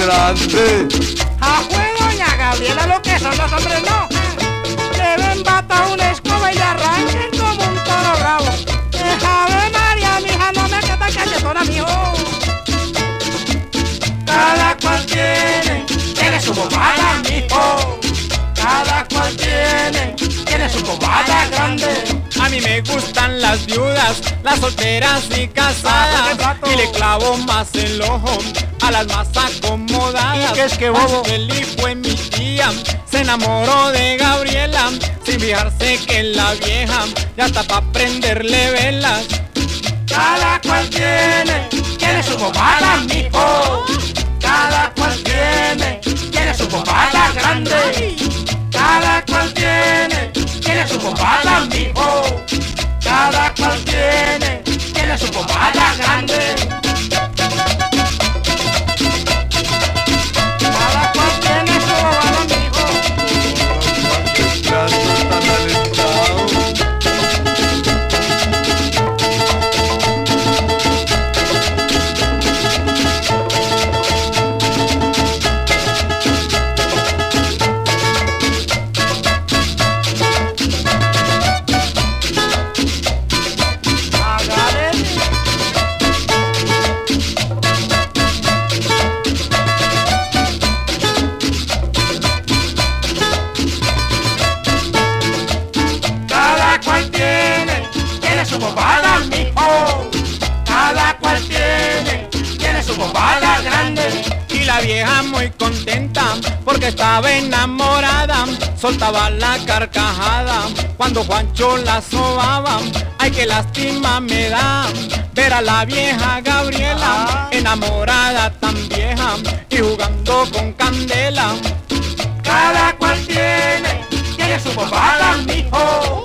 grande. Ah, pues doña Gabriela, lo que son los hombres no. Deben bata una escoba y le arranquen como un toro bravo. Ave María, mija, no me queda cachetona, mijo. Cada cual tiene su bobada, mijo. Cada cual tiene su bobada grande. A mí me gustan las viudas, las solteras y casadas, y le clavo más el ojo a las más acomodadas. ¿Y qué es que, bobo? Feliz fue mi tía, se enamoró de Gabriela, sin fijarse que la vieja ya está pa' prenderle velas. Cada cual tiene su bobada, mijo. Cada cual tiene su bobada grande. Cada cual tiene su bobada, mijo. Cada cual tiene su bobada grande. Cada cual tiene su bobada, mijo. Qué plato tan alentado. Cada cual tiene su bobada, mijo. Cada cual tiene su bobada grande. Y la vieja muy contenta porque estaba enamorada, soltaba la carcajada cuando Juancho la sobaba. Ay, qué lástima me da ver a la vieja Gabriela, enamorada tan vieja y jugando con candela. Cada cual tiene su bobada, mijo.